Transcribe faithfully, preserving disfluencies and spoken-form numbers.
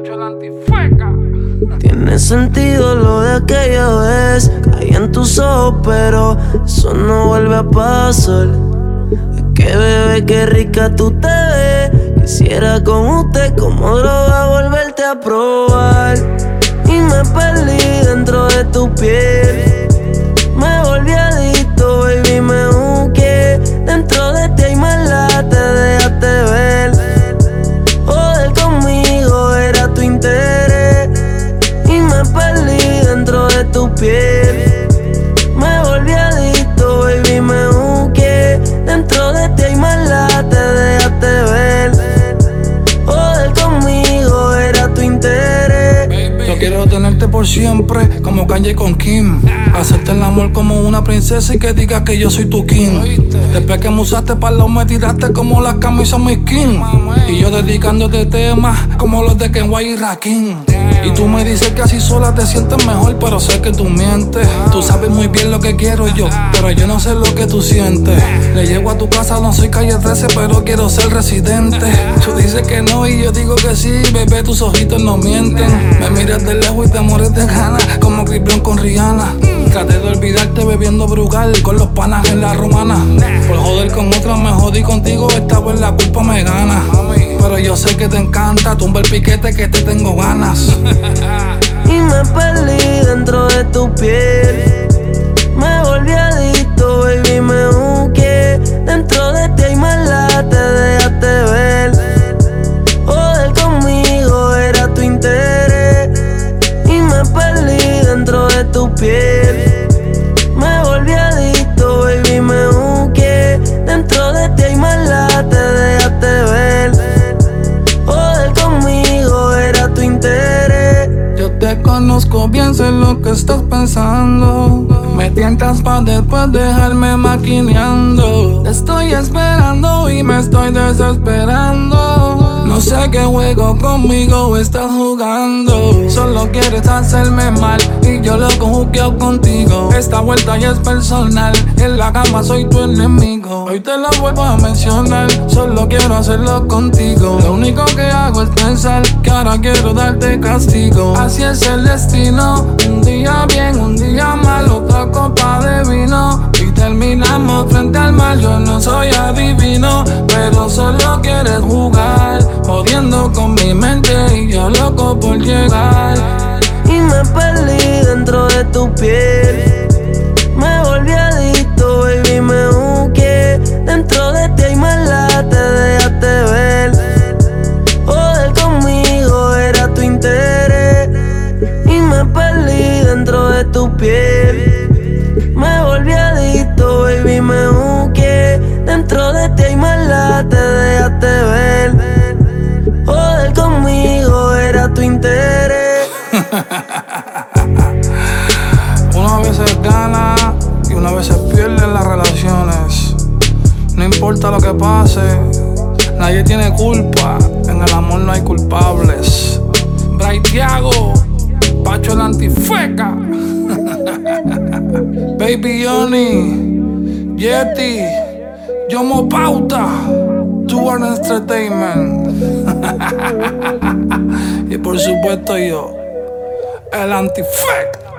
Pacho el antifeca. Tiene sentido lo de aquella vez. Caí en tus ojos, pero eso no vuelve a pasar. Es que bebé, qué rica tú te ves. Quisiera con usted como droga volverte a probar. Y me perdí dentro de tu piel. Me volví adicto, baby, me busqué. Dentro de ti hay maldad, te dejaste ver. Joder conmigo era tu interés. Y me perdí dentro de tu piel. Me volví adicto, baby, me busqué. Dentro de ti hay maldad, te dejaste ver. Joder conmigo era tu interés. Yo quiero tenerte por siempre, como Kanye con Kim. Hacerte el amor como una princesa y que digas que yo soy tu king. Después que me usaste para lo me tiraste como las camisas mi skin. Y yo dedicándote temas como los de Kenway y Rakim. Y tú me dices que así sola te sientes mejor, pero sé que tú mientes. Tú sabes muy bien lo que quiero yo, pero yo no sé lo que tú sientes. Le llego a tu casa, no soy calle trece, pero quiero ser residente. Tú dices que no y yo digo que sí, bebé, tus ojitos no mienten. Me miras de lejos y te mueres de ganas, como Chris Brown con Rihanna. Traté de olvidarte bebiendo Brugal con los panas en la romana. Por joder con otros me jodí contigo, esta vez la culpa me gana. Pero yo sé que te encanta, tumba el piquete que te tengo ganas. Y me perdí dentro de tu piel. Me volví adicto, baby, me busqué. Dentro de ti hay maldad, te dejaste ver. Joder conmigo era tu interés. Y me perdí dentro de tu piel. Me volví adicto, baby, me busqué. Dentro de ti hay maldad, te dejaste ver. Joder conmigo era tu interés. Yo te conozco bien, sé lo que estás pensando. Me tientas pa' después dejarme maquineando. Te estoy esperando y me estoy desesperando. No sé qué juego conmigo estás jugando. Solo quieres hacerme mal y yo lo conjugueo contigo. Esta vuelta ya es personal, en la cama soy tu enemigo. Hoy te lo vuelvo a mencionar, solo quiero hacerlo contigo. Lo único que hago es pensar que ahora quiero darte castigo. Así es el destino, un día bien, un día mal, otra copa de vino y terminamos frente al mar. Yo no soy adivino, pero solo quieres jugar, jodiendo con mi mente y yo loco por llegar. Y me perdí dentro de tu piel. Me volví adicto, baby, me busqué. Dentro de ti hay maldad, te dejaste ver. Joder conmigo era tu interés. Y me perdí dentro de tu piel. Me volví adicto, baby, me busqué. Dentro de ti hay maldad, te dejaste ver. Joder conmigo era tu interés. Una vez se gana y una vez se pierden las relaciones. No importa lo que pase, nadie tiene culpa. En el amor no hay culpables. Braithiago, Pacho el antifeca. Baby Johnny, Yeti, Yomo Pauta, Tuan Entertainment. Y por supuesto yo, el antifeca.